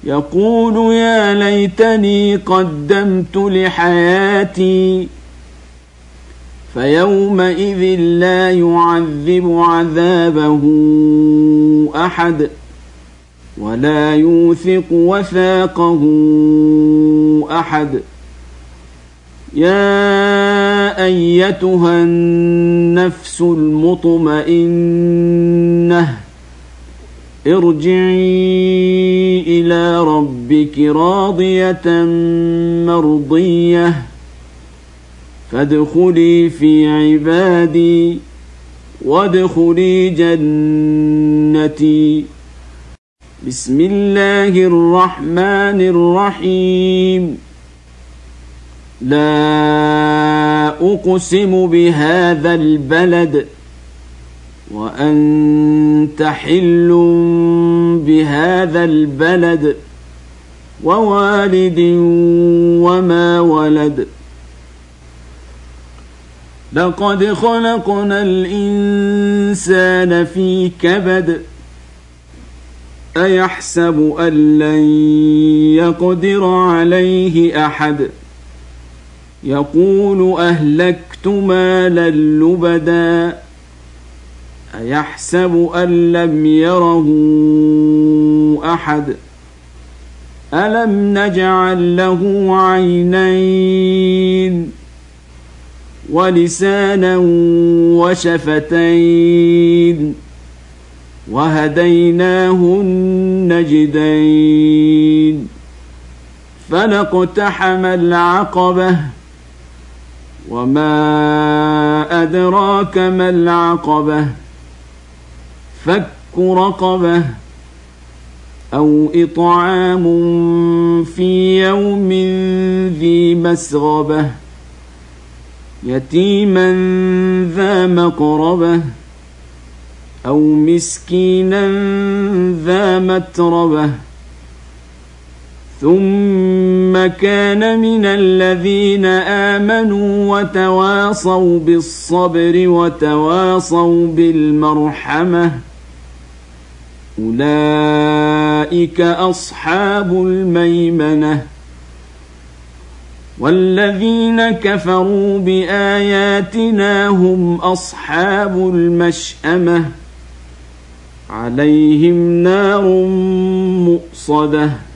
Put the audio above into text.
يقول يا ليتني قدمت لحياتي فيومئذ لا يعذب عذابه أحد ولا يوثق وثاقه أحد. يا أيتها النفس المطمئنة ارجعي إلى ربك راضية مرضية فادخلي في عبادي وادخلي جنتي. بسم الله الرحمن الرحيم. لا أقسم بهذا البلد وأنت حل بهذا البلد ووالد وما ولد. لقد خلقنا الإنسان في كبد أيحسب أن لن يقدر عليه أحد يقول أهلكت مالا لبدا أيحسب أن لم يره أحد ألم نجعل له عينين ولسانا وشفتين وهديناه النجدين فلاقتحم العقبة وما أدراك ما العقبة فك رقبة أو إطعام في يوم ذي مسغبة يتيما ذا مقربة أو مسكينا ذا متربة ثم كان من الذين آمنوا وتواصوا بالصبر وتواصوا بالمرحمة أولئك أصحاب الميمنة. والذين كفروا بآياتنا هم أصحاب المشأمة عليهم نار مؤصدة.